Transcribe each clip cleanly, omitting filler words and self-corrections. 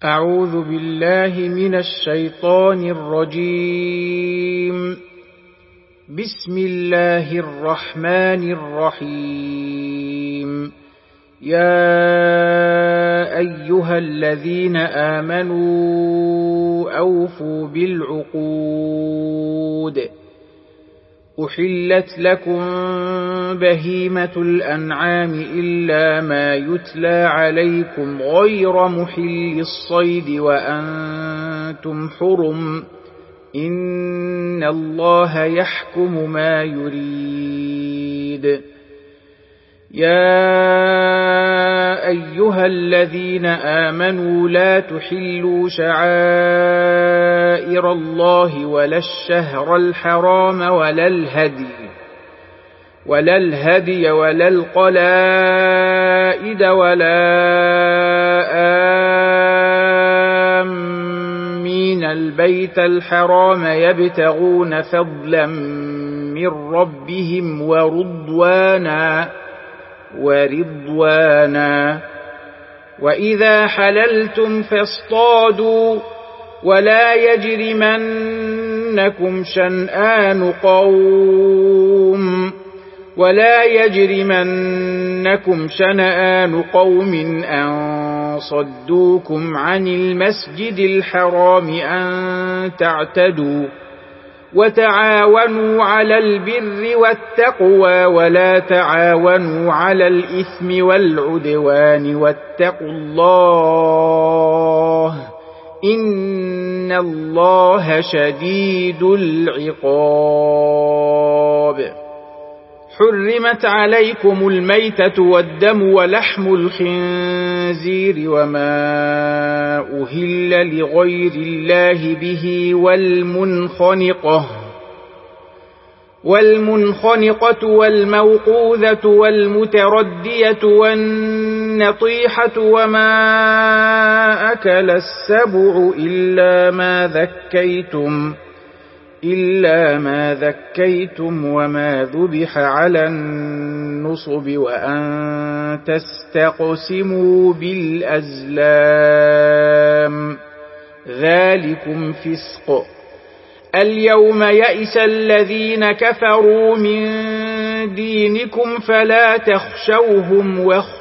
أعوذ بالله من الشيطان الرجيم. بسم الله الرحمن الرحيم. يا أيها الذين آمنوا أوفوا بالعقود. أحلت لكم بهيمة الأنعام إلا ما يتلى عليكم غير محل الصيد وأنتم حرم. إن الله يحكم ما يريد. يا أيها الذين آمنوا لا تحلوا شعائر الله ولا الشهر الحرام ولا الهدي ولا القلائد ولا آمين البيت الحرام يبتغون فضلا من ربهم ورضوانا. وإذا حللتم فاصطادوا ولا يجرمنكم شنآن قوم أن صدوكم عن المسجد الحرام أن تعتدوا. وتعاونوا على البر والتقوى ولا تعاونوا على الإثم والعدوان واتقوا الله إن الله شديد العقاب. حرمت عليكم الميتة والدم ولحم الخنزير وما أهل لغير الله به والمنخنقة والموقوذة والمتردية والنطيحة وما أكل السبع إلا ما ذكيتم وما ذبح على النصب وأن تستقسموا بالأزلام ذلكم فسق. اليوم يئس الذين كفروا من دينكم فلا تخشوهم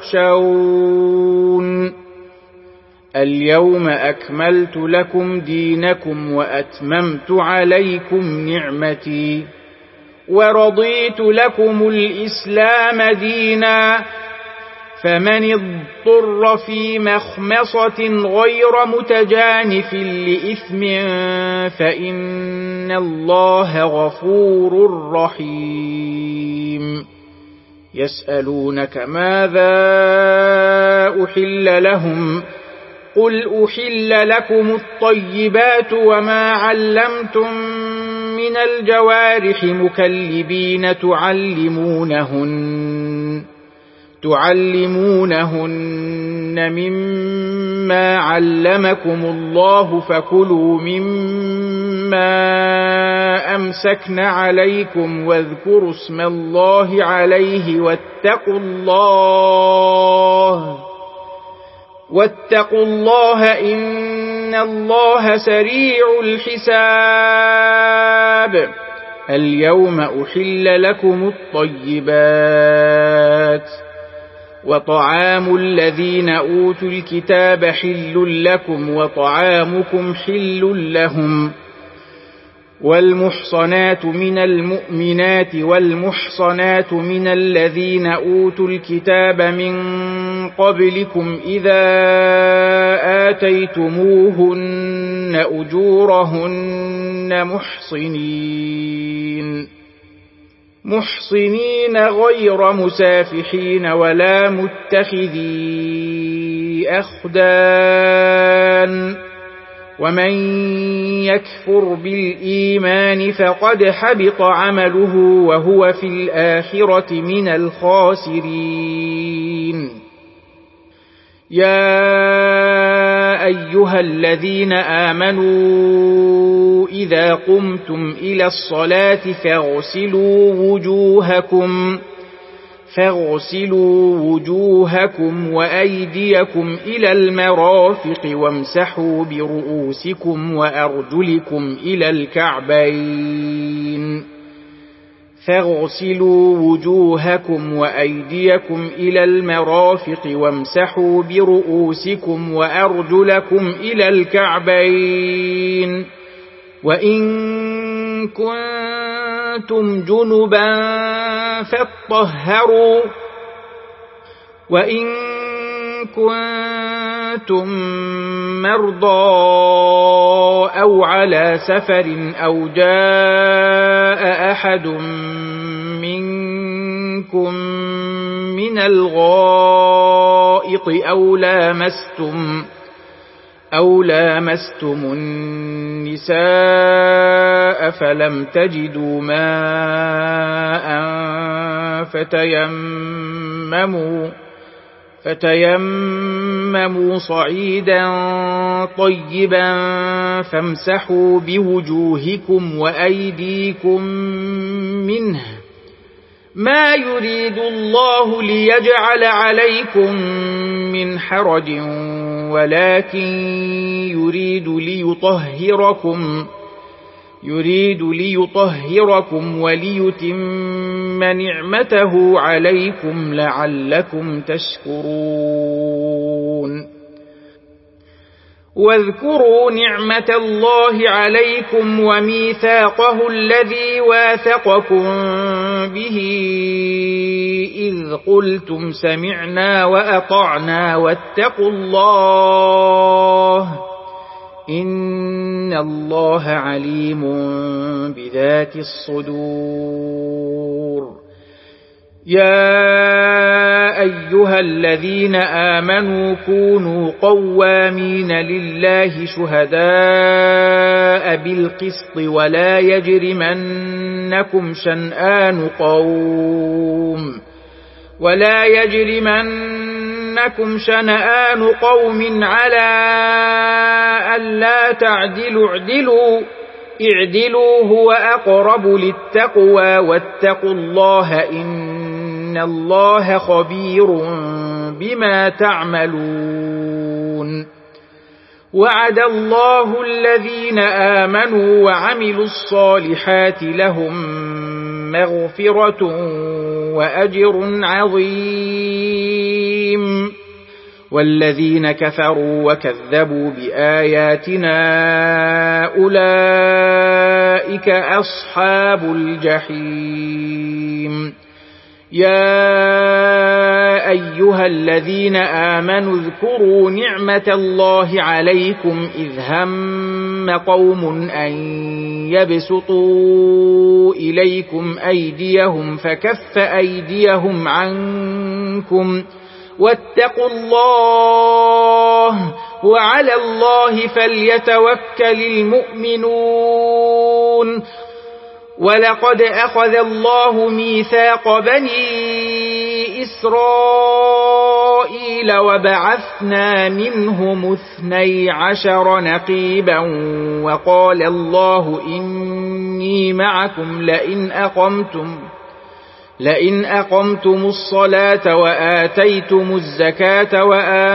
واخشون. اليوم أكملت لكم دينكم وأتممت عليكم نعمتي ورضيت لكم الإسلام دينا. فمن اضطر في مخمصة غير متجانف لإثم فإن الله غفور رحيم. يسألونك ماذا أحل لهم قل أحل لكم الطيبات وما علمتم من الجوارح مكلبين تعلمونهن مما علمكم الله فكلوا مما أمسكن عليكم واذكروا اسم الله عليه واتقوا الله إن الله سريع الحساب. اليوم أحل لكم الطيبات وطعام الذين أوتوا الكتاب حل لكم وطعامكم حل لهم. والمحصنات من المؤمنات والمحصنات من الذين أوتوا الكتاب من قبلكم إذا آتيتموهن أجورهن محصنين غير مسافحين ولا متخذي أخدان. ومن يكفر بالإيمان فقد حبط عمله وهو في الآخرة من الخاسرين. يا أيها الذين آمنوا إذا قمتم إلى الصلاة فاغسلوا وجوهكم وأيديكم إلى المرافق وامسحوا برؤوسكم وأرجلكم إلى الكعبين فاغسلوا وجوهكم وأيديكم إلى المرافق وامسحوا برؤوسكم وأرجلكم إلى الكعبين وإن كنتم جنبا فاطهروا وإن كنتم مرضى أو على سفر أو جاء أحد منكم من الغائط أو لامستم النساء فلم تجدوا ماء فتيمموا صعيدا طيبا فامسحوا بوجوهكم وأيديكم منه ما يريد الله ليجعل عليكم من حرج ولكن يريد ليطهركم وليتم نعمته عليكم لعلكم تشكرون واذكروا نعمة الله عليكم وميثاقه الذي واثقكم به إذ قلتم سمعنا وأطعنا واتقوا الله إن الله عليم بذات الصدور يا أيها الذين آمنوا كونوا قوامين لله شهداء بالقسط ولا يجرمنكم شنآن قوم على ألا تعدلوا اعدلوا هو أقرب للتقوى واتقوا الله إن الله خبير بما تعملون وعد الله الذين آمنوا وعملوا الصالحات لهم مغفرة وأجر عظيم والذين كفروا وكذبوا بآياتنا أولئك أصحاب الجحيم يا أيها الذين آمنوا اذكروا نعمة الله عليكم إذ هم قوم أن يبسطوا إليكم أيديهم فكف أيديهم عنكم واتقوا الله وعلى الله فليتوكل المؤمنون ولقد أخذ الله ميثاق بني إسرائيل وبعثنا منهم 12 نقيبا وقال الله إني معكم لئن أقمتم الصلاة وآتيتم الزكاة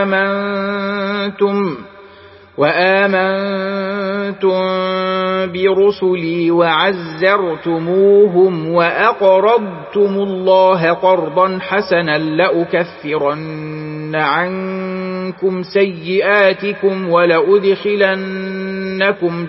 وآمنتم برسلي وعزرتموهم وأقرضتم الله قرضا حسنا لأكفرن عنكم سيئاتكم ولأدخلنكم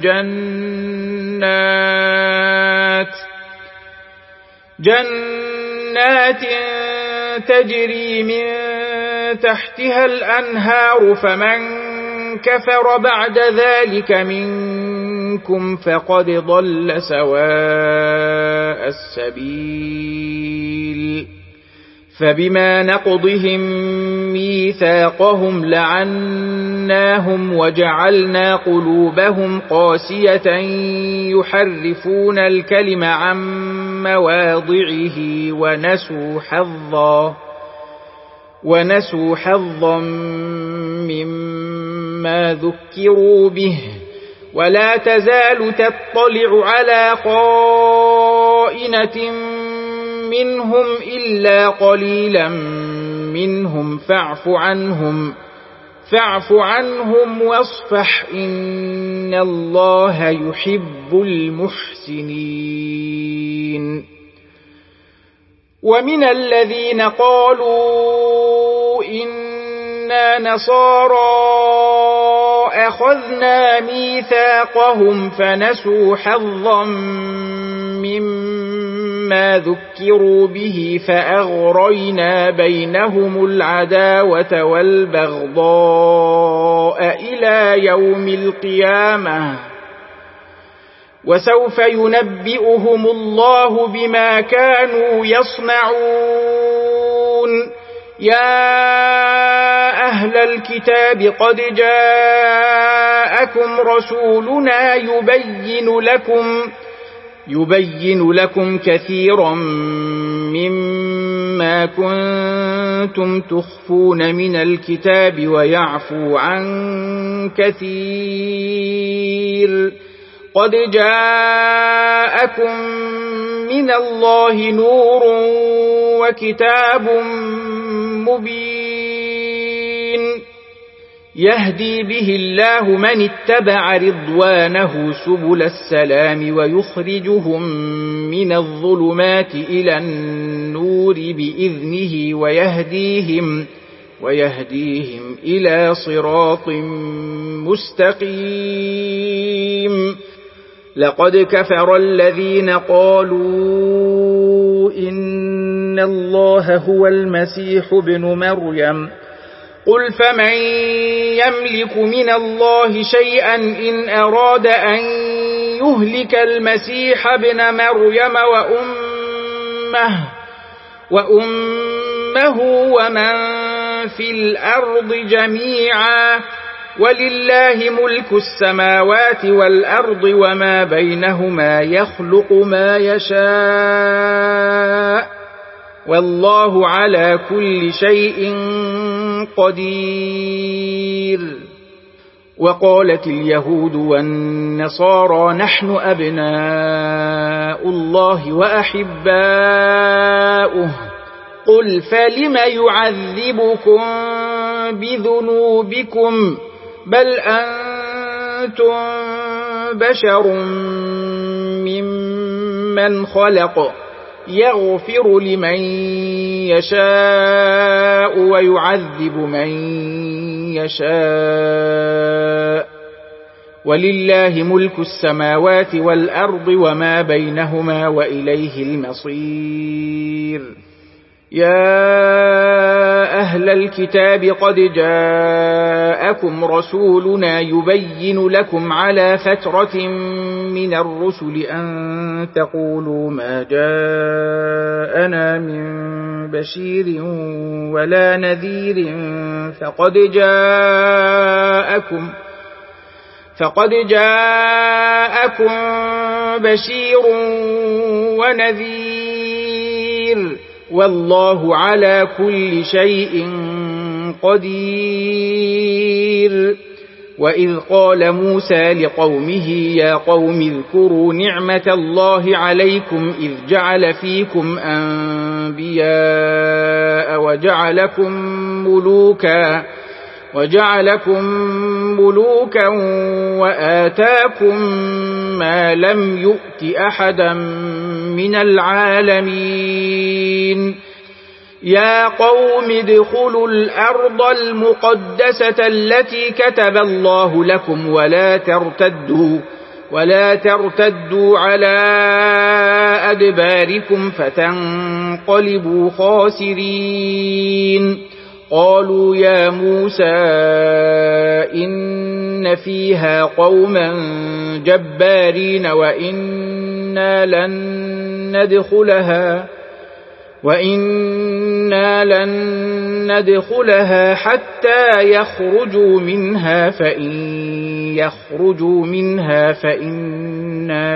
جنات تجري من تحتها الأنهار فمن كفر بعد ذلك منكم فقد ضل سواء السبيل فبما نقضهم ميثاقهم لعناهم وجعلنا قلوبهم قاسية يحرفون الكلم عن مواضعه ونسوا حظا مما ذكروا به ولا تزال تطلع على خائنة منهم إلا قليلا منهم فاعف عنهم واصفح إن الله يحب المحسنين. ومن الذين قالوا إنا نصارى أخذنا ميثاقهم فنسوا حظا مما ذكروا به فأغرينا بينهم العداوة والبغضاء إلى يوم القيامة وسوف ينبئهم الله بما كانوا يصنعون. يا أهل الكتاب قد جاءكم رسولنا يبين لكم كثيرا مما كنتم تخفون من الكتاب ويعفو عن كثير. قد جاءكم من الله نور وكتاب مبين يهدي به الله من اتبع رضوانه سبل السلام ويخرجهم من الظلمات إلى النور بإذنه ويهديهم إلى صراط مستقيم. لقد كفر الذين قالوا إن الله هو المسيح ابن مريم قل فمن يملك من الله شيئا إن أراد أن يهلك المسيح ابن مريم وأمه ومن في الأرض جميعا ولله ملك السماوات والأرض وما بينهما يخلق ما يشاء والله على كل شيء قدير. وقالت اليهود والنصارى نحن أبناء الله وأحباؤه قل فلم يعذبكم بذنوبكم بل أنتم بشر ممن خلق يغفر لمن يشاء ويعذب من يشاء ولله ملك السماوات والأرض وما بينهما وإليه المصير. يا أهل الكتاب قد جاءكم رسولنا يبين لكم على فترة من الرسل أن تقولوا ما جاءنا من بشير ولا نذير فقد جاءكم بشير ونذير والله على كل شيء قدير. وإذ قال موسى لقومه يا قوم اذكروا نعمة الله عليكم إذ جعل فيكم أنبياء وجعلكم ملوكا وآتاكم ما لم يؤت أحدا من العالمين. يا قوم ادخلوا الأرض المقدسة التي كتب الله لكم ولا ترتدوا على أدباركم فتنقلبوا خاسرين. قالوا يا موسى إن فيها قوما جبارين وإنا لن ندخلها حتى يخرجوا منها فإن يخرجوا منها فإنا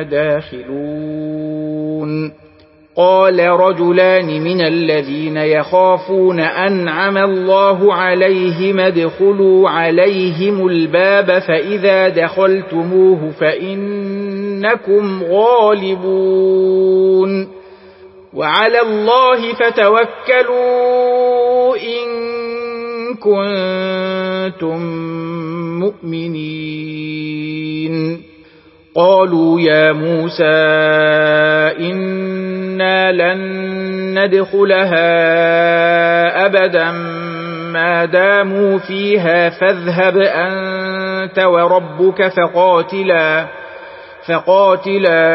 داخلون. قال رجلان من الذين يخافون أنعم الله عليهم ادخلوا عليهم الباب فإذا دخلتموه فإنكم غالبون. وعلى الله فتوكلوا إن كنتم مؤمنين. قالوا يا موسى إنا لن ندخلها أبدا ما داموا فيها فاذهب أنت وربك فقاتلا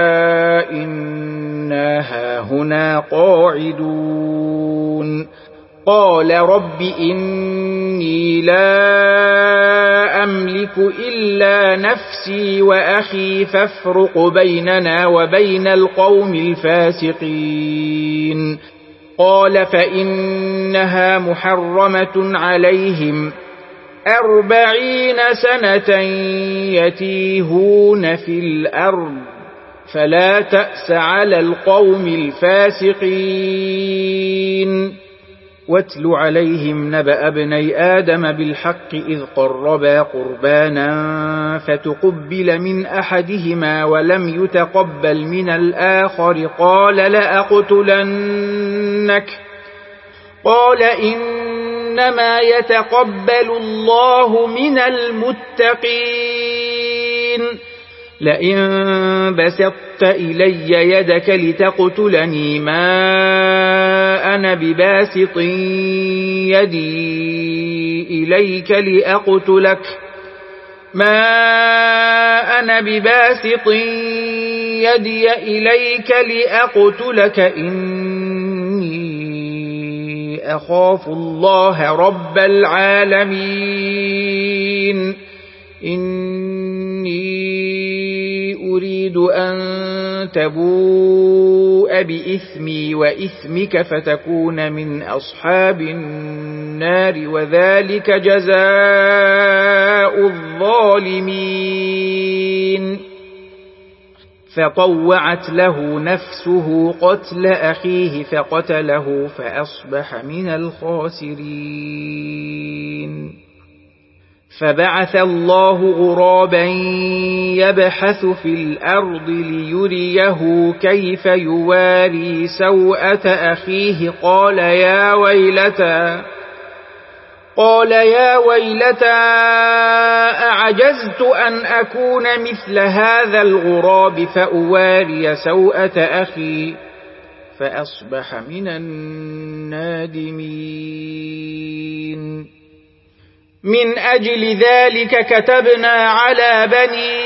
إنا هاهنا قاعدون. قال رب إني لا أملك إلا نفسي وأخي فافرق بيننا وبين القوم الفاسقين. قال فإنها محرمة عليهم 40 سنة يتيهون في الأرض فلا تأس على القوم الفاسقين. واتل عليهم نبأ ابني آدم بالحق إذ قربا قربانا فتقبل من أحدهما ولم يتقبل من الآخر قال لأقتلنك. قال إنما يتقبل الله من المتقين. لئن بسطت إلي يدك لتقتلني ما أنا بباسط يدي إليك لأقتلك إني أخاف الله رب العالمين. إني أريد أن تبوء بإثمي وإثمك فتكون من أصحاب النار وذلك جزاء الظالمين. فطوعت له نفسه قتل أخيه فقتله فأصبح من الخاسرين. فبعث الله غرابا يبحث في الأرض ليريه كيف يواري سوءة أخيه قال يا ويلتى أعجزت أن أكون مثل هذا الغراب فأواري سوءة أخي فأصبح من النادمين. من أجل ذلك كتبنا على بني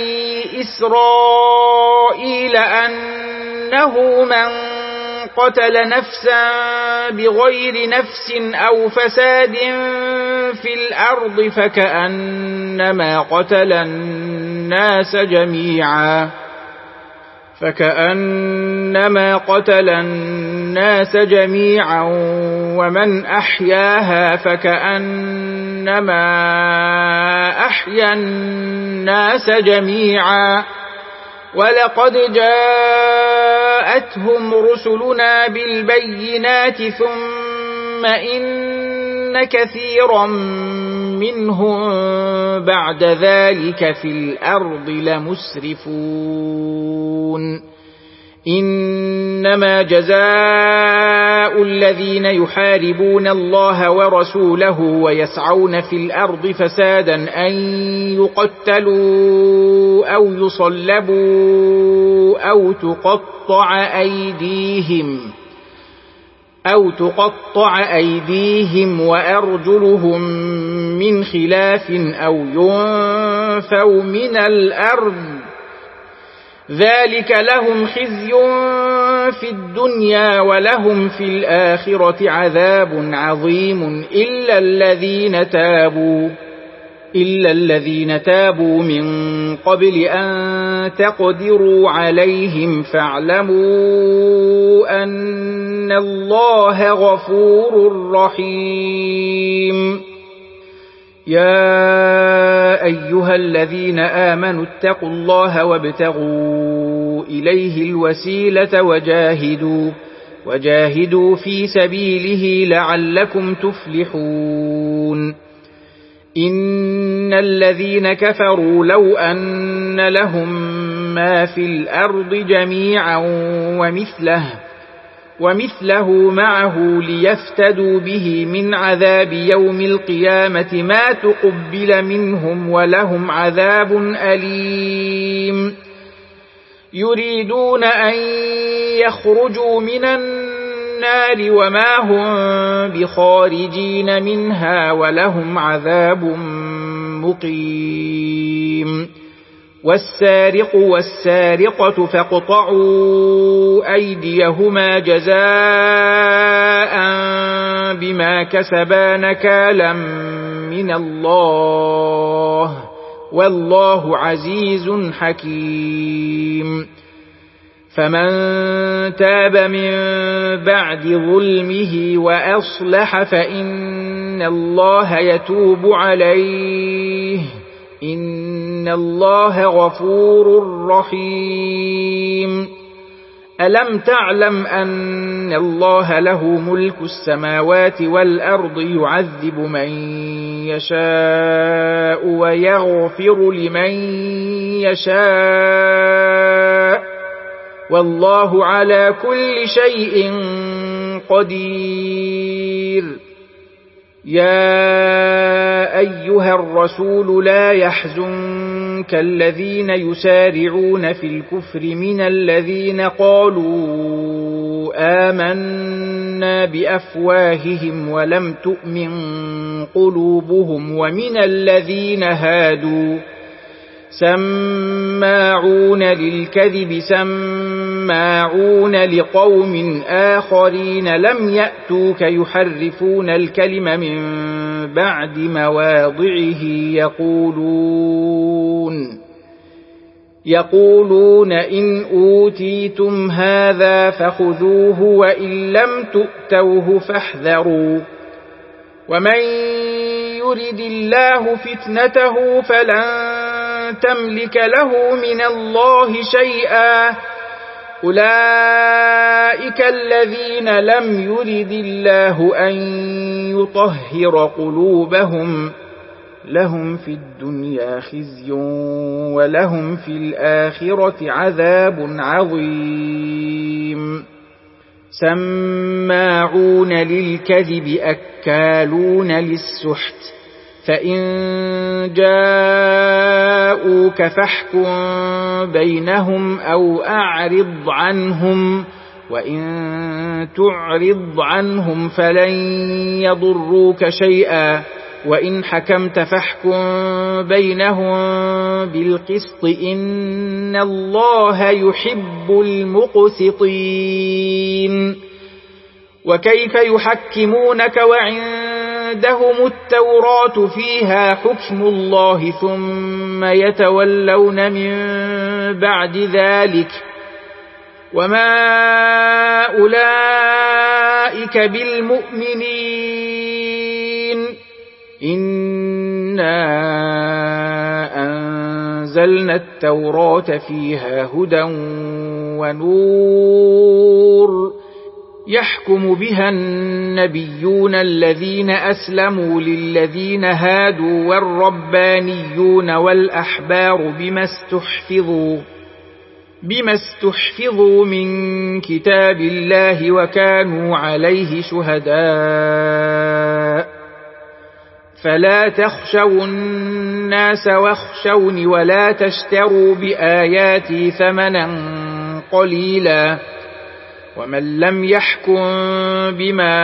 إسرائيل أنه من قتل نفسا بغير نفس أو فساد في الأرض فكأنما قتل الناس جميعا ومن أحياها فكأنما أحيا الناس جميعا. ولقد جاءتهم رسلنا بالبينات ثم إن كثيرا منهم بعد ذلك في الأرض لمسرفون. إنما جزاء الذين يحاربون الله ورسوله ويسعون في الأرض فسادا أن يقتلوا أو يصلبوا أو تقطع أيديهم وأرجلهم من خلاف أو ينفوا من الأرض ذلك لهم خزي في الدنيا ولهم في الآخرة عذاب عظيم إلا الذين تابوا من قبل أن تقدروا عليهم فاعلموا أن الله غفور رحيم. يا أيها الذين آمنوا اتقوا الله وابتغوا إليه الوسيلة وجاهدوا في سبيله لعلكم تفلحون. إن الذين كفروا لو أن لهم ما في الأرض جميعا ومثله معه ليفتدوا به من عذاب يوم القيامة ما تقبل منهم ولهم عذاب أليم يريدون أن يخرجوا من النار وما هم بخارجين منها ولهم عذاب مقيم والسارق والسارقة فاقطعوا أيديهما جزاء بما كسبا نكالا من الله والله عزيز حكيم فمن تاب من بعد ظلمه وأصلح فإن الله يتوب عليه إن الله غفور رحيم ألم تعلم أن الله له ملك السماوات والأرض يعذب من يشاء ويغفر لمن يشاء والله على كل شيء قدير يا أيها الرسول لا يحزنك الذين يسارعون في الكفر من الذين قالوا آمنا بأفواههم ولم تؤمن قلوبهم ومن الذين هادوا سماعون للكذب سماعون لقوم آخرين لم يأتوك يحرفون الكلم من بعد مواضعه يقولون إن أوتيتم هذا فخذوه وإن لم تؤتوه فاحذروا ومن يرد الله فتنته فلن تملك له من الله شيئا أولئك الذين لم يرد الله أن يطهر قلوبهم لهم في الدنيا خزي ولهم في الآخرة عذاب عظيم سماعون للكذب أكالون للسحت فإن جاءوك فاحكم بينهم أو أعرض عنهم وإن تعرض عنهم فلن يضروك شيئا وإن حكمت فاحكم بينهم بالقسط إن الله يحب المقسطين وكيف يحكمونك وعندهم التوراة فيها حكم الله ثم يتولون من بعد ذلك وما أولئك بالمؤمنين إنا أنزلنا التوراة فيها هدى ونور يحكم بها النبيون الذين أسلموا للذين هادوا والربانيون والأحبار بما استحفظوا من كتاب الله وكانوا عليه شهداء فلا تخشوا الناس واخشوني ولا تشتروا بآياتي ثمنا قليلا ومن لم يحكم بما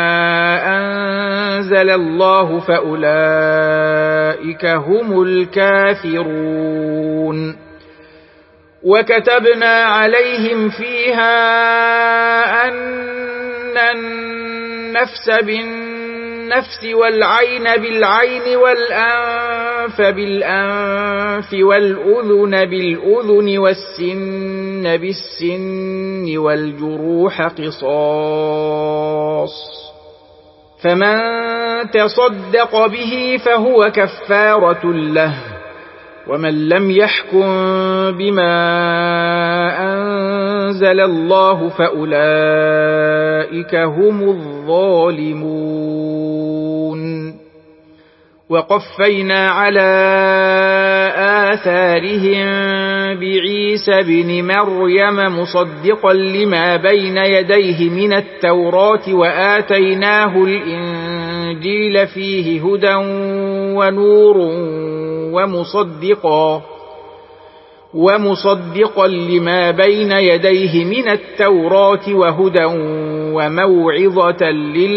أنزل الله فأولئك هم الكافرون وكتبنا عليهم فيها أن النفس بالنفس والعين بالعين والأنف بالأنف والأذن بالأذن والسن بالسن والجروح قصاص فمن تصدق به فهو كفارة له ومن لم يحكم بما أنزل الله فأولئك هم الظالمون وقفينا على آثارهم بعيسى بن مريم مصدقا لما بين يديه من التوراة وآتيناه الإنجيل فيه هدى ونور ومصدقا لما بين يديه من التوراة وهدى وموعظة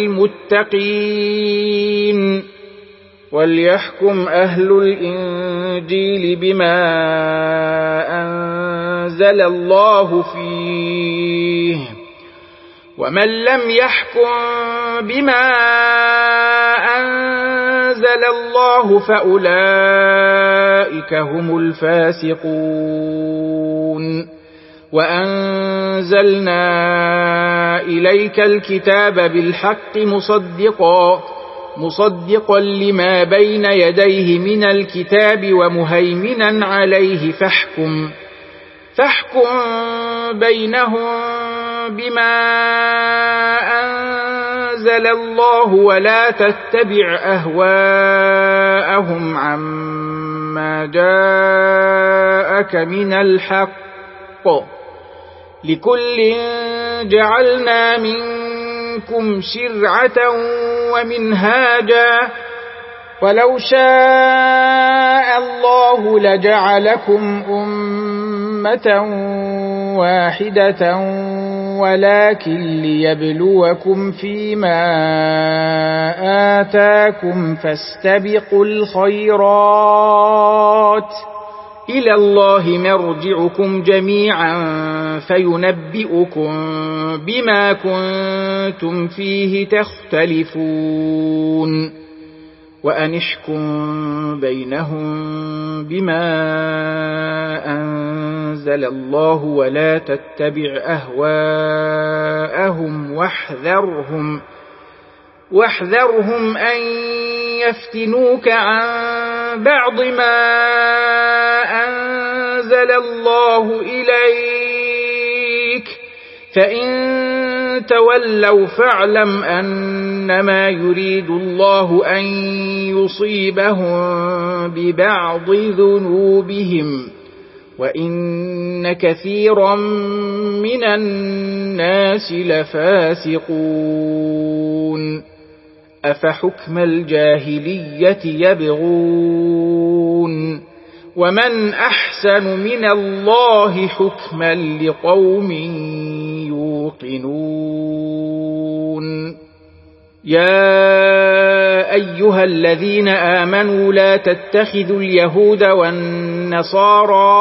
للمتقين. وليحكم أهل الإنجيل بما أنزل الله فيه، ومن لم يحكم بما أنزل الله فأولئك هم الفاسقون. وأنزلنا إليك الكتاب بالحق مصدقا لما بين يديه من الكتاب ومهيمنا عليه فاحكم بينهم بما أنزل الله ولا تتبع أهواءهم عما جاءك من الحق، لكل جعلنا منكم شرعة ومنهاجا، ولو شاء الله لجعلكم أمة واحدة ولكن ليبلوكم فيما آتاكم فاستبقوا الخيرات، إلى الله مرجعكم جميعا فينبئكم بما كنتم فيه تختلفون. وأنحكم بينهم بما أنزل الله ولا تتبع أهواءهم واحذرهم أن يفتنوك عن بعض ما أنزل الله إليك، فإن تولوا فاعلم أنما يريد الله أن يصيبهم ببعض ذنوبهم، وإن كثيرا من الناس لفاسقون. أفحكم الجاهلية يبغون ومن أحسن من الله حكما لقوم يوقنون. يا أيها الذين آمنوا لا تتخذوا اليهود والنصارى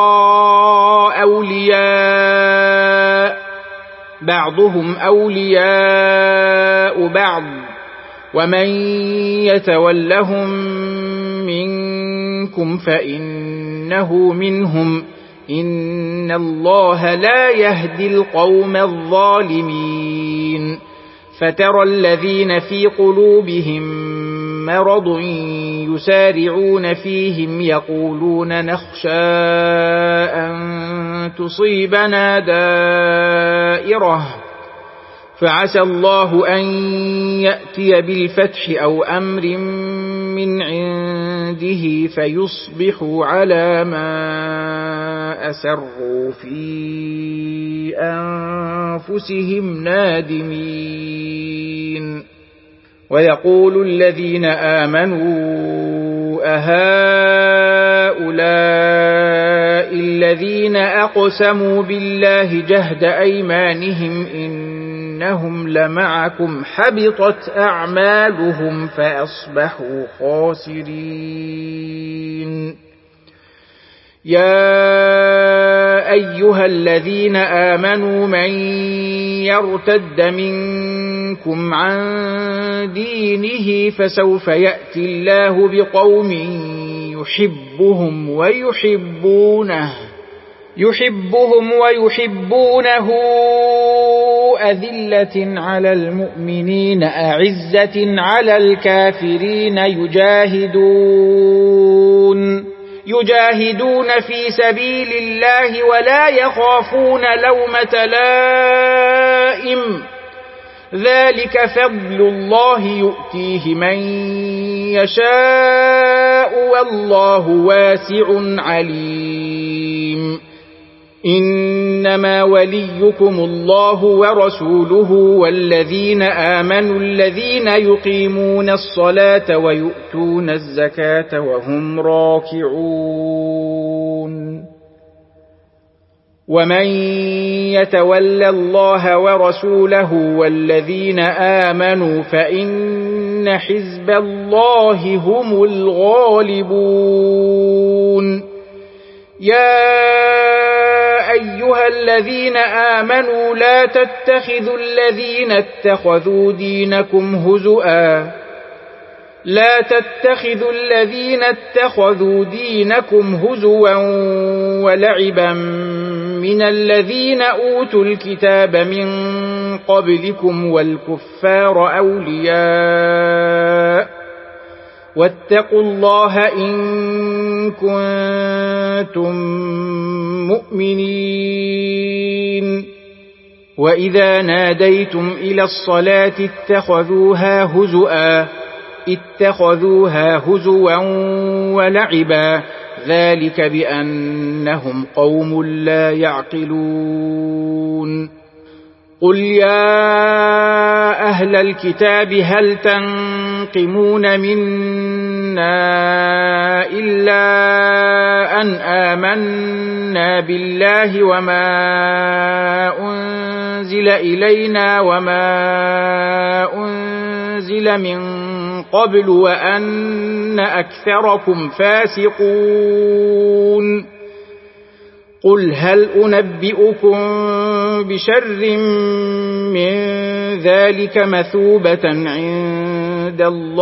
أولياء، بعضهم أولياء بعض، ومن يتولهم منكم فإنه منهم، إن الله لا يهدي القوم الظالمين. فترى الذين في قلوبهم مرض يسارعون فيهم يقولون نخشى أن تصيبنا دائرة، فعسى الله أن يأتي بالفتح أو أمر من عنده فيصبحوا على ما أسروا في أنفسهم نادمين. ويقول الذين آمنوا أهؤلاء الذين أقسموا بالله جهد أيمانهم إنهم لمعكم حبطت أعمالهم فأصبحوا خاسرين. يا أيها الذين آمنوا من يرتد منكم عن دينه فسوف يأتي الله بقوم يحبهم ويحبونه أذلة على المؤمنين أعزة على الكافرين يجاهدون في سبيل الله ولا يخافون لومة لائم، ذلك فضل الله يؤتيه من يشاء والله واسع عليم إنما وليكم الله ورسوله والذين آمنوا الذين يقيمون الصلاة ويؤتون الزكاة وهم راكعون ومن يتول الله ورسوله والذين آمنوا فإن حزب الله هم الغالبون يا أيها الذين آمنوا لا تتخذوا الذين اتخذوا دينكم هزوا ولعبا من الذين أوتوا الكتاب من قبلكم والكفار أولياء واتقوا الله إن كنتم مؤمنين وإذا ناديتم إلى الصلاة اتخذوها هزوا ولعبا ذلك بأنهم قوم لا يعقلون قل يا أهل الكتاب هل تنقمون منا إلا أن آمنا بالله وما أنزل إلينا وما أنزل من قبل وأن أكثركم فاسقون قل هل أنبئكم بشر من ذلك مثوبة عند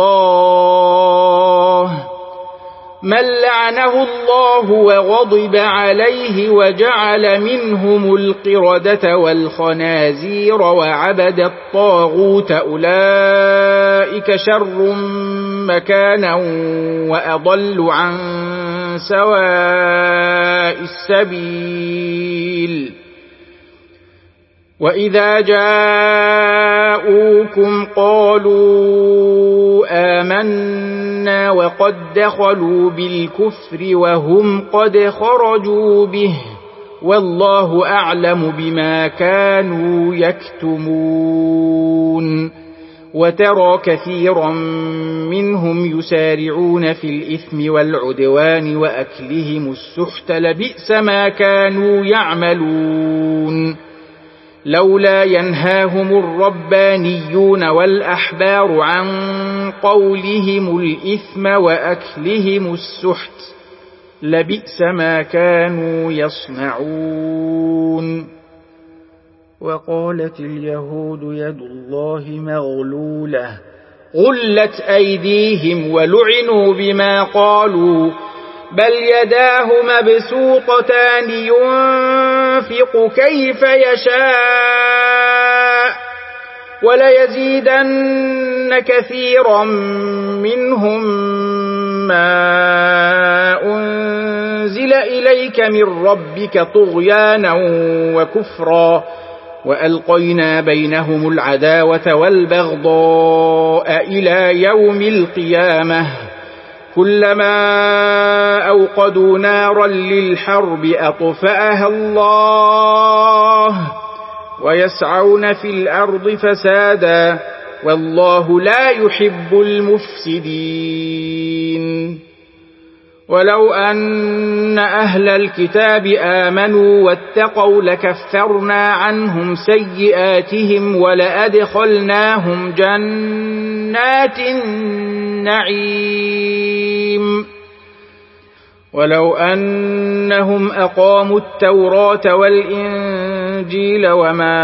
الله من لعنه الله وغضب عليه وجعل منهم القردة والخنازير وعبد الطاغوت أولئك شر مكانا وأضل عن سواء السبيل وإذا جاءوكم قالوا آمنا وقد دخلوا بالكفر وهم قد خرجوا به والله أعلم بما كانوا يكتمون وترى كثيرا منهم يسارعون في الإثم والعدوان وأكلهم السحت لبئس ما كانوا يعملون لولا ينهاهم الربانيون والأحبار عن قولهم الإثم وأكلهم السحت لبئس ما كانوا يصنعون وقالت اليهود يد الله مغلولة غلت أيديهم ولعنوا بما قالوا بل يداه مبسوطتان ينفق كيف يشاء وليزيدن كثيرا منهم ما أنزل إليك من ربك طغيانا وكفرا وألقينا بينهم العداوة والبغضاء إلى يوم القيامة كلما أوقدوا نارا للحرب أطفأها الله ويسعون في الأرض فسادا والله لا يحب المفسدين ولو أن أهل الكتاب آمنوا واتقوا لكفرنا عنهم سيئاتهم ولأدخلناهم جنات النعيم ولو أنهم أقاموا التوراة والإنجيل وما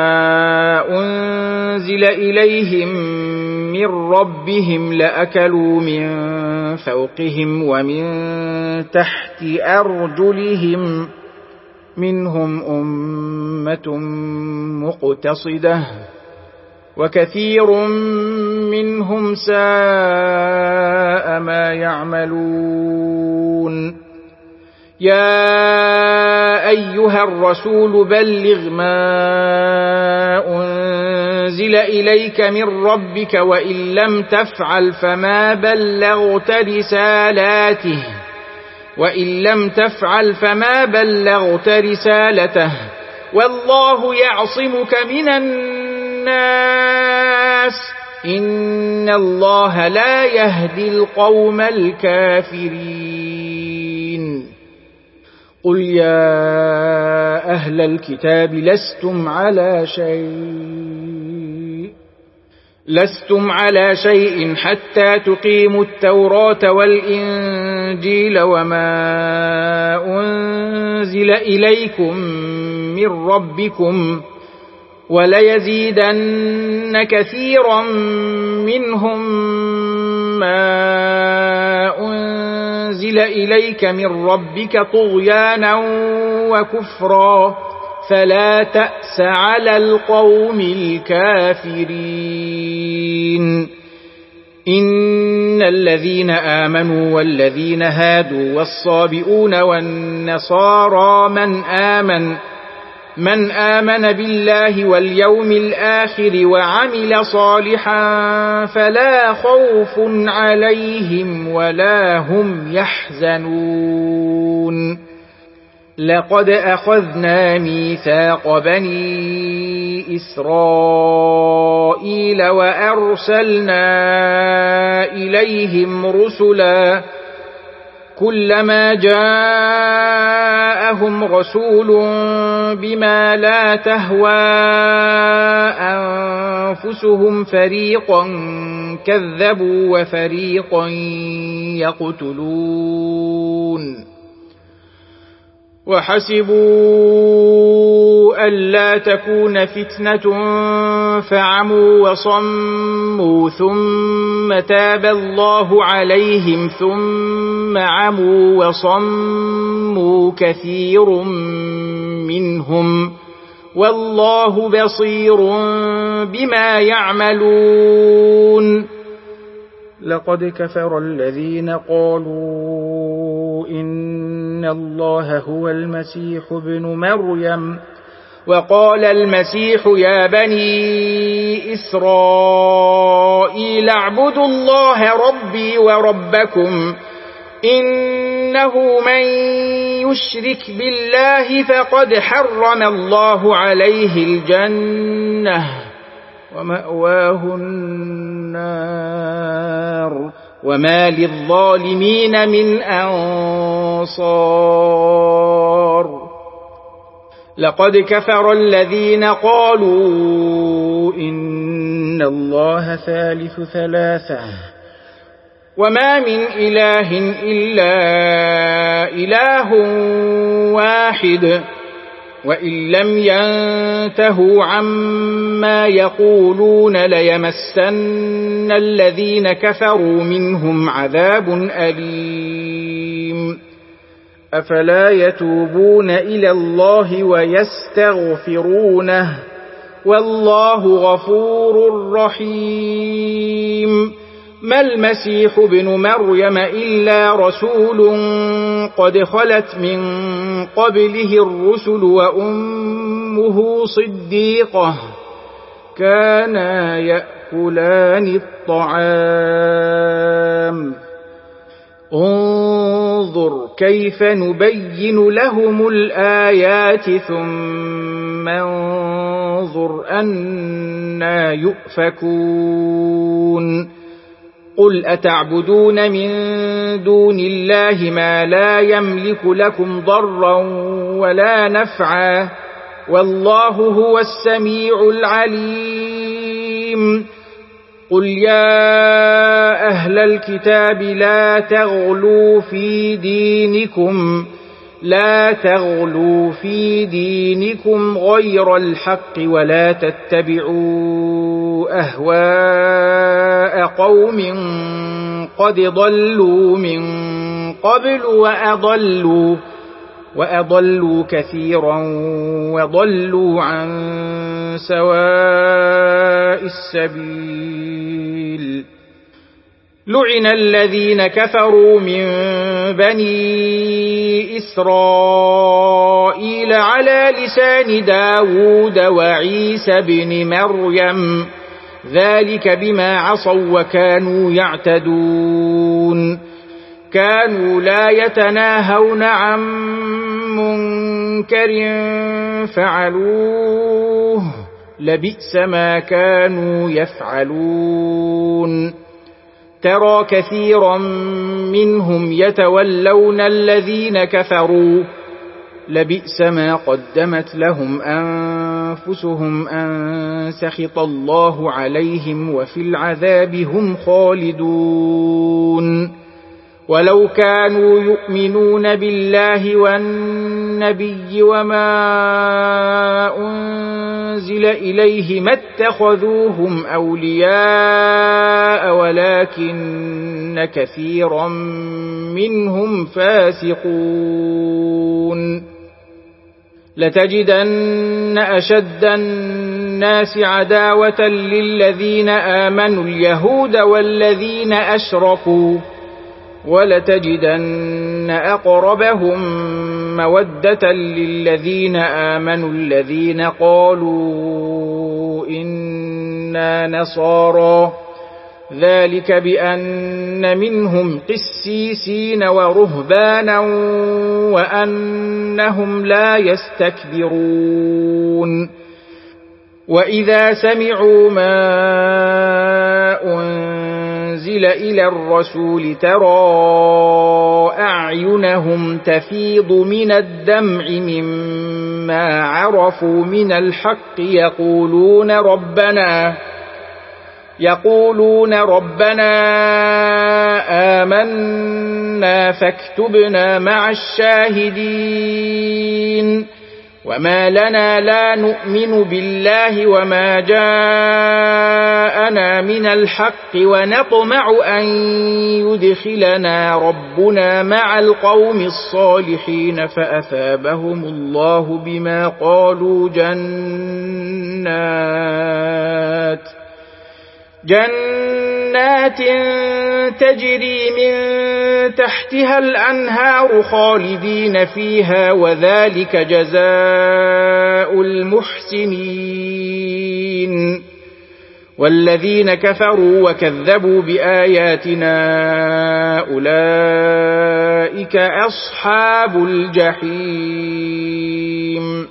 أنزل إليهم من ربهم لأكلوا من فوقهم ومن تحت أرجلهم منهم أمة مقتصدة وكثير منهم ساء ما يعملون يا أيها الرسول بلغ ما أنزل إليك من ربك وإن لم تفعل فما بلغت رسالته والله يعصمك من الناس إن الله لا يهدي القوم الكافرين قل يا أهل الكتاب لستم على شيء حتى تقيموا التوراة والإنجيل وما أنزل إليكم من ربكم وليزيدن كثيرا منهم ما أنزل إليك من ربك طغيانا وكفرا فلا تأس على القوم الكافرين إن الذين آمنوا والذين هادوا والصابئون والنصارى من آمن بالله واليوم الآخر وعمل صالحا فلا خوف عليهم ولا هم يحزنون لقد أخذنا ميثاق بني إسرائيل وأرسلنا إليهم رسلا كلما جاءهم رسول بما لا تهوى أنفسهم فريقا كذبوا وفريقا يقتلون وحسبوا ألا تكون فتنة فعموا وصموا ثم تاب الله عليهم ثم عموا وصموا كثير منهم والله بصير بما يعملون لقد كفر الذين قالوا إن الله هو المسيح ابن مريم وقال المسيح يا بني إسرائيل اعبدوا الله ربي وربكم إنه من يشرك بالله فقد حرم الله عليه الجنة ومأواه النار وما للظالمين من أنصار لقد كفر الذين قالوا إن الله ثالث ثلاثة وما من إله إلا إله واحد وإن لم ينتهوا عما يقولون ليمسن الذين كفروا منهم عذاب أليم أفلا يتوبون إلى الله ويستغفرونه والله غفور رحيم ما المسيح ابن مريم إلا رسول قد خلت من قبله الرسل وأمه صديقة كانا يأكلان الطعام انظر كيف نبين لهم الآيات ثم انظر أنى يؤفكون قل أتعبدون من دون الله ما لا يملك لكم ضرا ولا نفعا والله هو السميع العليم قل يا أهل الكتاب لا تغلوا في دينكم غير الحق ولا تتبعوا أهواء قوم قد ضلوا من قبل وأضلوا كثيرا وضلوا عن سواء السبيل لعن الذين كفروا من بني إسرائيل على لسان داود وعيسى بن مريم ذلك بما عصوا وكانوا يعتدون كانوا لا يتناهون عن منكر فعلوه لبئس ما كانوا يفعلون ترى كثيرا منهم يتولون الذين كفروا لبئس ما قدمت لهم أنفسهم أن سخط الله عليهم وفي العذاب هم خالدون ولو كانوا يؤمنون بالله والنبي وما أنزل إليه ما اتخذوهم أولياء ولكن كثيرا منهم فاسقون لتجدن أشد الناس عداوة للذين آمنوا اليهود والذين أشركوا ولتجدن أقربهم مودة للذين آمنوا الذين قالوا إنا نصارى ذلك بأن منهم قسيسين ورهبانا وأنهم لا يستكبرون وإذا سمعوا ما أنزل إلى الرسول ترى أعينهم تفيض من الدمع مما عرفوا من الحق يقولون ربنا آمنا فاكتبنا مع الشاهدين وما لنا لا نؤمن بالله وما جاءنا من الحق ونطمع أن يدخلنا ربنا مع القوم الصالحين فأثابهم الله بما قالوا جنات تجري من تحتها الأنهار خالدين فيها وذلك جزاء المحسنين والذين كفروا وكذبوا بآياتنا أولئك أصحاب الجحيم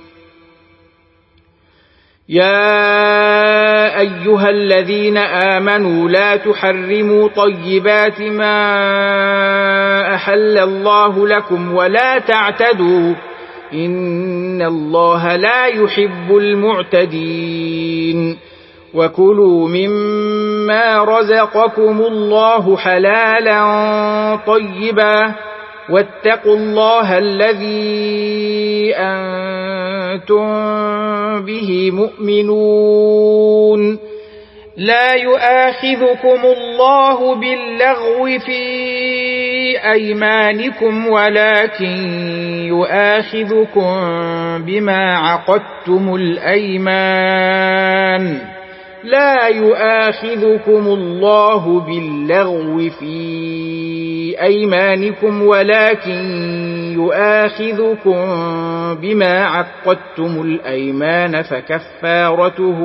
يا أيها الذين آمنوا لا تحرموا طيبات ما أحل الله لكم ولا تعتدوا إن الله لا يحب المعتدين وكلوا مما رزقكم الله حلالا طيبا واتقوا الله الذي أنتم به مؤمنون لا يؤاخذكم الله باللغو في أيمانكم ولكن يؤاخذكم بما عقدتم الأيمان لا يؤاخذكم الله باللغو في أيمانكم ولكن يؤاخذكم بما عقدتم الأيمان فكفارته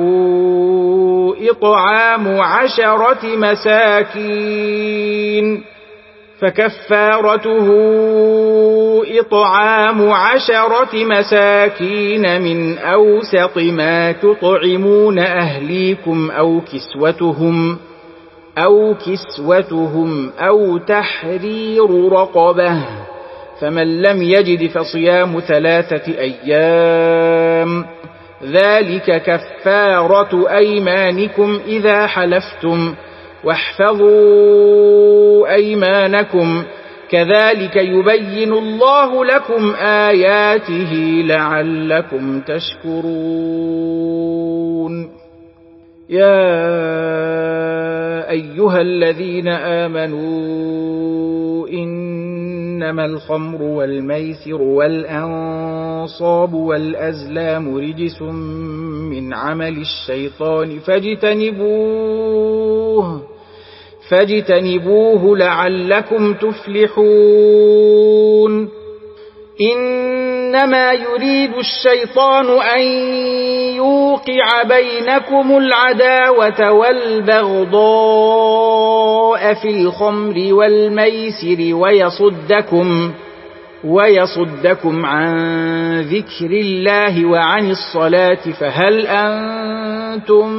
إطعام 10 مساكين من أوسط ما تطعمون أهليكم أو كسوتهم أو تحرير رقبة فمن لم يجد فصيام 3 أيام ذلك كفارة أيمانكم إذا حلفتم واحفظوا أيمانكم كذلك يبين الله لكم آياته لعلكم تشكرون يا أيها الذين آمنوا إنما الخمر والميسر والأنصاب والأزلام رجس فاجتنبوه لعلكم تفلحون إنما يريد الشيطان أن يوقع بينكم العداوة والبغضاء في الخمر والميسر ويصدكم عن ذكر الله وعن الصلاة فهل أنتم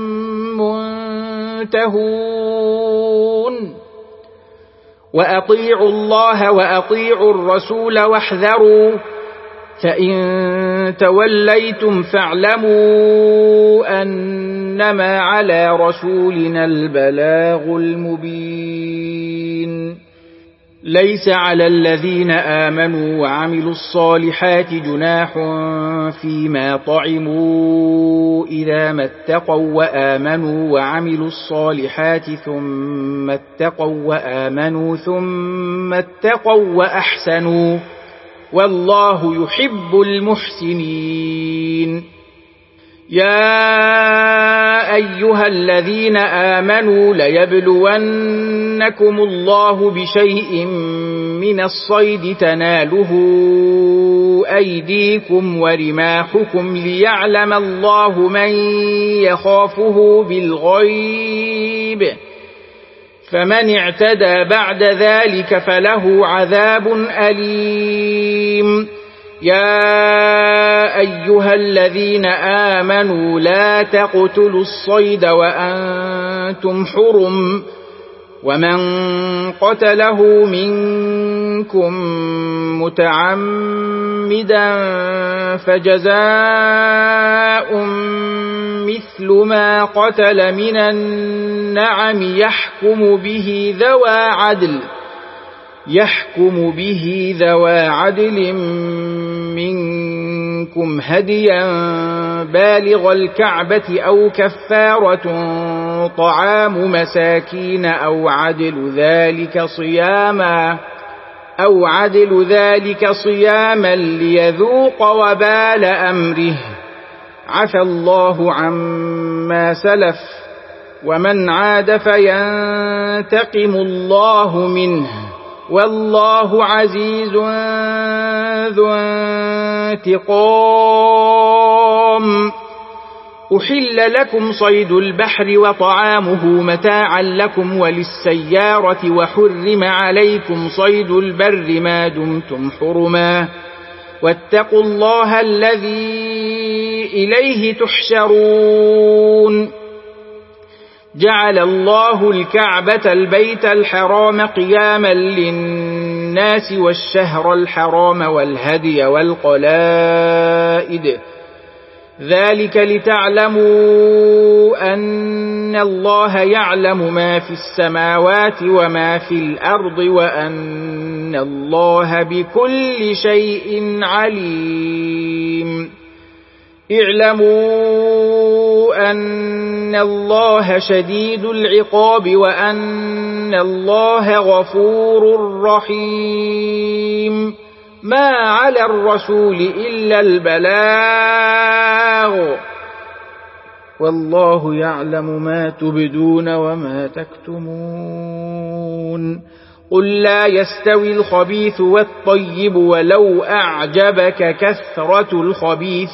منتهون وأطيعوا الله وأطيعوا الرسول واحذروا فإن توليتم فاعلموا أنما على رسولنا البلاغ المبين ليس على الذين آمنوا وعملوا الصالحات جناح فيما طعموا إذا ما اتقوا وآمنوا وعملوا الصالحات ثم اتقوا وآمنوا ثم اتقوا وأحسنوا والله يحب المحسنين يا أيها الذين آمنوا ليبلونكم الله بشيء من الصيد تناله أيديكم ورماحكم ليعلم الله من يخافه بالغيب فمن اعتدى بعد ذلك فله عذاب أليم يا أيها الذين آمنوا لا تقتلوا الصيد وأنتم حرم ومن قتله منكم متعمدا فجزاء مثل ما قتل من النعم يحكم به ذوى عدل منكم هديا بالغ الكعبة أو كفارة طعام مساكين أو عدل ذلك صياما ليذوق وبال أمره عفى الله عما سلف ومن عاد فينتقم الله منه والله عزيز ذو انتقام أحل لكم صيد البحر وطعامه متاعا لكم وللسيارة وحرم عليكم صيد البر ما دمتم حرما واتقوا الله الذي إليه تحشرون جعل الله الكعبة البيت الحرام قياما للناس والشهر الحرام والهدي والقلائد ذلك لتعلموا أن الله يعلم ما في السماوات وما في الأرض وأن الله بكل شيء عليم اعلموا أن الله شديد العقاب وأن الله غفور رحيم ما على الرسول إلا البلاغ والله يعلم ما تبدون وما تكتمون قل لا يستوي الخبيث والطيب ولو أعجبك كثرة الخبيث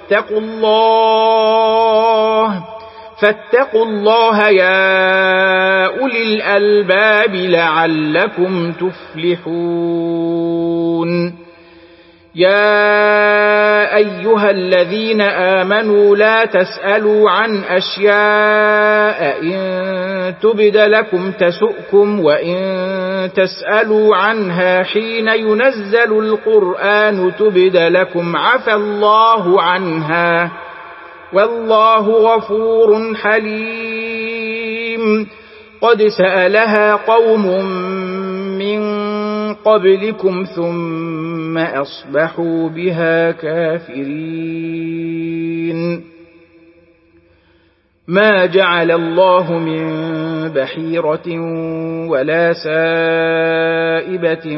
فاتقوا الله يا أولي الألباب لعلكم تفلحون يا أيها الذين آمنوا لا تسألوا عن أشياء إن تبد لكم تسؤكم وإن تسألوا عنها حين ينزل القرآن تبد لكم عفى الله عنها والله غفور حليم قد سألها قوم من قبلكم ثم أصبحوا بها كافرين ما جعل الله من بحيرة ولا سائبة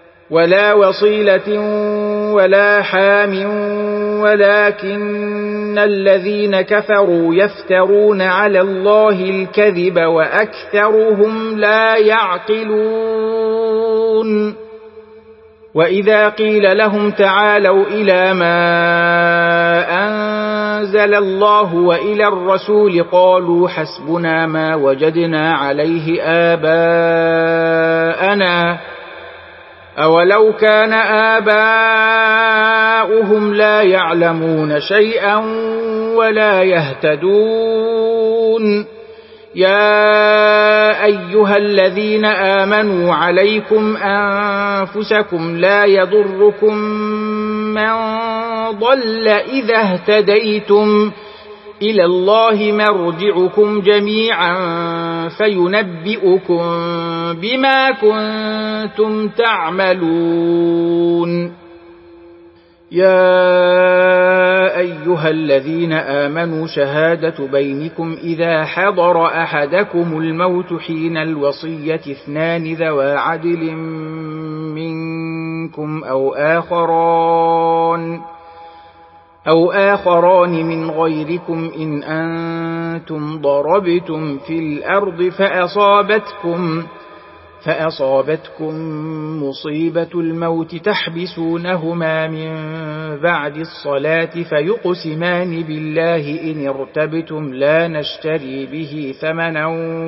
ولا وصيلة ولا حام ولكن إن الذين كفروا يفترون على الله الكذب وأكثرهم لا يعقلون وإذا قيل لهم تعالوا إلى ما أنزل الله وإلى الرسول قالوا حسبنا ما وجدنا عليه آباءنا أولو كان آباؤهم لا يعلمون شيئا ولا يهتدون يا أيها الذين آمنوا عليكم أنفسكم لا يضركم من ضل إذا اهتديتم إلى الله مرجعكم جميعا فينبئكم بما كنتم تعملون يا أيها الذين آمنوا شهادة بينكم إذا حضر أحدكم الموت حين الوصية 2 ذوى عدل منكم أو آخران من غيركم إن أنتم ضربتم في الأرض فأصابتكم مصيبة الموت تحبسونهما من بعد الصلاة فيقسمان بالله إن ارتبتم لا نشتري به ثمنا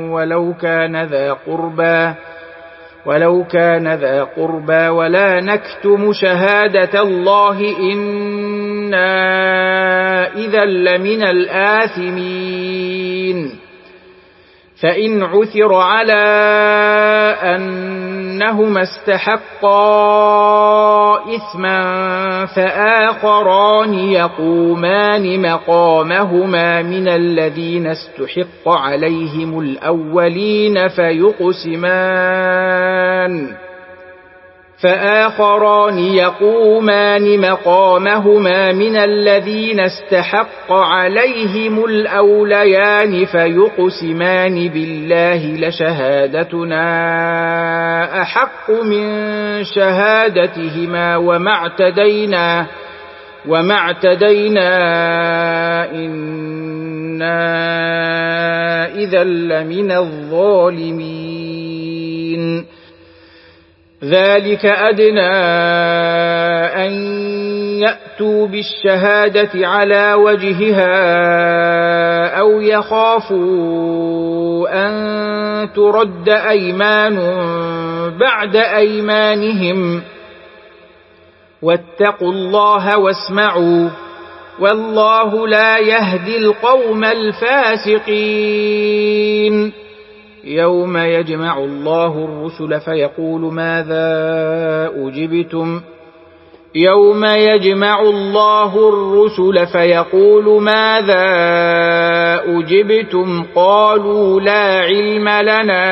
ولو كان ذا قربى ولا نكتم شهادة الله إنا إذا لمن الآثمين فإن عثر على أنهما استحقا إثما فآخران يقومان مقامهما من الذين استحق عليهم الأولين فيقسمان بالله لشهادتنا أحق من شهادتهما وما اعتدينا إنا إذا لمن الظالمين ذلك أدنى أن يأتوا بالشهادة على وجهها أو يخافوا أن ترد أيمان بعد أيمانهم واتقوا الله واسمعوا والله لا يهدي القوم الفاسقين يوم يجمع الله الرسل فيقول ماذا أجبتم قالوا لا علم لنا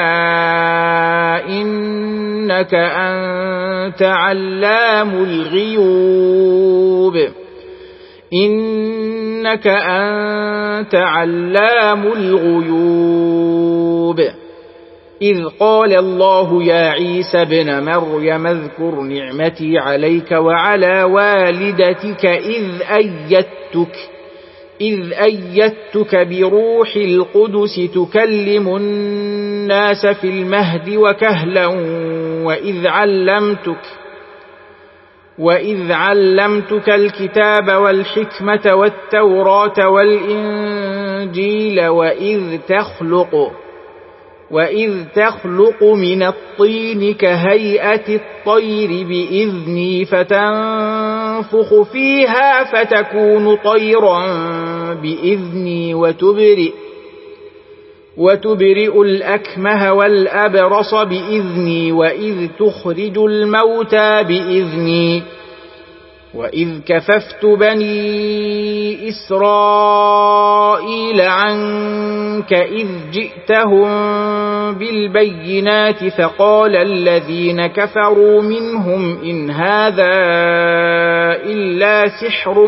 إنك أنت علام الغيوب إذ قال الله يا عيسى ابن مريم اذكر نعمتي عليك وعلى والدتك إذ أيدتك بروح القدس تكلم الناس في المهد وكهلا وإذ علمتك الكتاب والحكمة والتوراة والإنجيل وإذ تخلق من الطين كهيئة الطير بإذني فتنفخ فيها فتكون طيرا بإذني وتبرئ الأكمه والأبرص بإذني وإذ تخرج الموتى بإذني وإذ كففت بني إسرائيل عنك إذ جئتهم بالبينات فقال الذين كفروا منهم إن هذا إلا سحر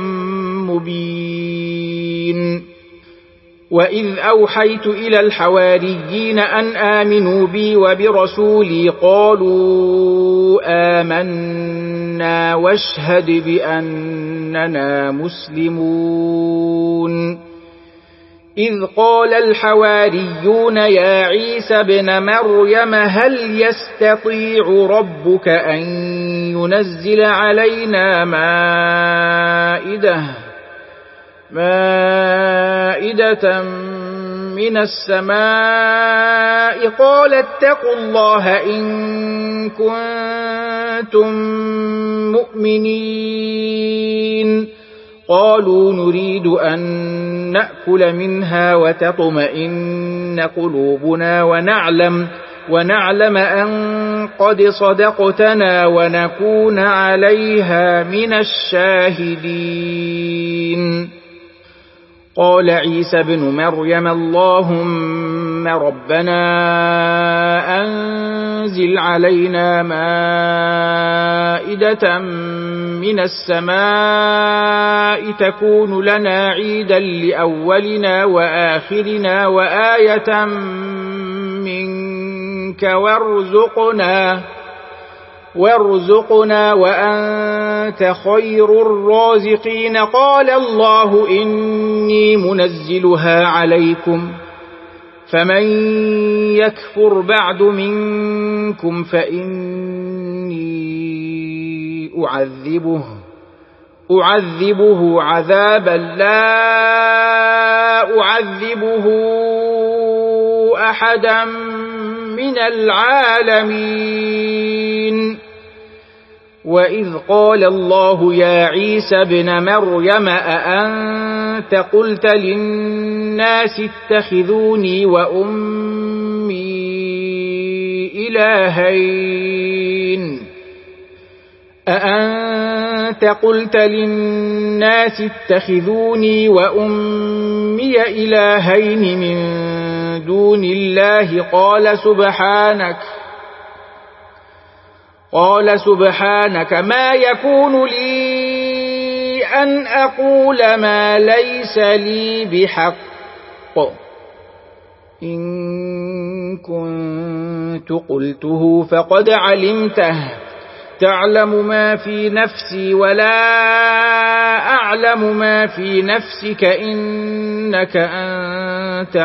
مبين وإذ أوحيت إلى الحواريين أن آمنوا بي وبرسولي قالوا آمنا آمنا واشهد بأننا مسلمون إذ قال الحواريون يا عيسى ابن مريم هل يستطيع ربك أن ينزل علينا مائدة من السماء قال اتقوا الله إن كنتم مؤمنين قالوا نريد أن نأكل منها وتطمئن قلوبنا ونعلم أن قد صدقتنا ونكون عليها من الشاهدين قال عيسى ابن مريم اللهم ربنا أنزل علينا مائدة من السماء تكون لنا عيدا لأولنا وآخرنا وآية منك وارزقنا وأنت خير الرازقين قال الله إني منزلها عليكم فمن يكفر بعد منكم فإني أعذبه عذابا لا أعذبه أحدا من العالمين وإذ قال الله يا عيسى ابن مريم أأنت قلت للناس اتخذوني وأمي إلهين من دون الله قال سبحانك ما يكون لي أن أقول ما ليس لي بحق إن كنت قلته فقد علمته تعلم ما في نفسي ولا أعلم ما في نفسك إنك أنت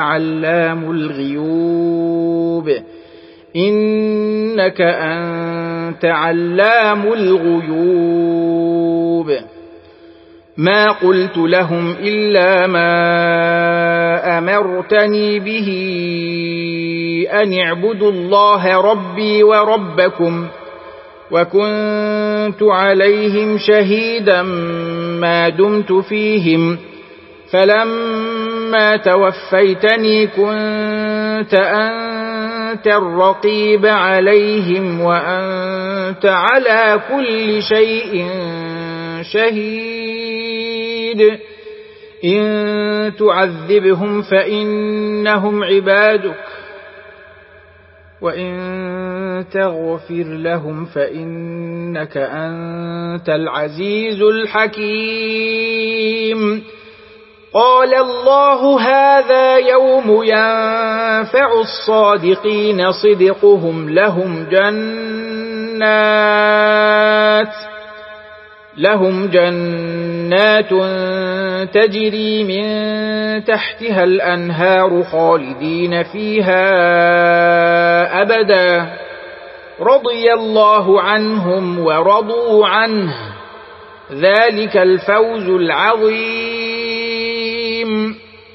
علام الغيوب ما قلت لهم إلا ما أمرتني به أن اعبدوا الله ربي وربكم وكنت عليهم شهيدا ما دمت فيهم فلما توفيتني كنت أنت الرقيب عليهم وأنت على كل شيء شهيد إن تعذبهم فإنهم عبادك وإن تغفر لهم فإنك أنت العزيز الحكيم قال الله هذا يوم ينفع الصادقين صدقهم لهم جنات تجري من تحتها الأنهار خالدين فيها أبدا رضي الله عنهم ورضوا عنه ذلك الفوز العظيم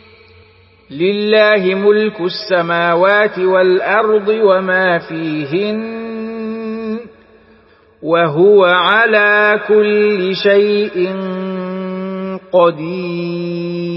لله ملك السماوات والأرض وما فيهن وهو على كل شيء قدير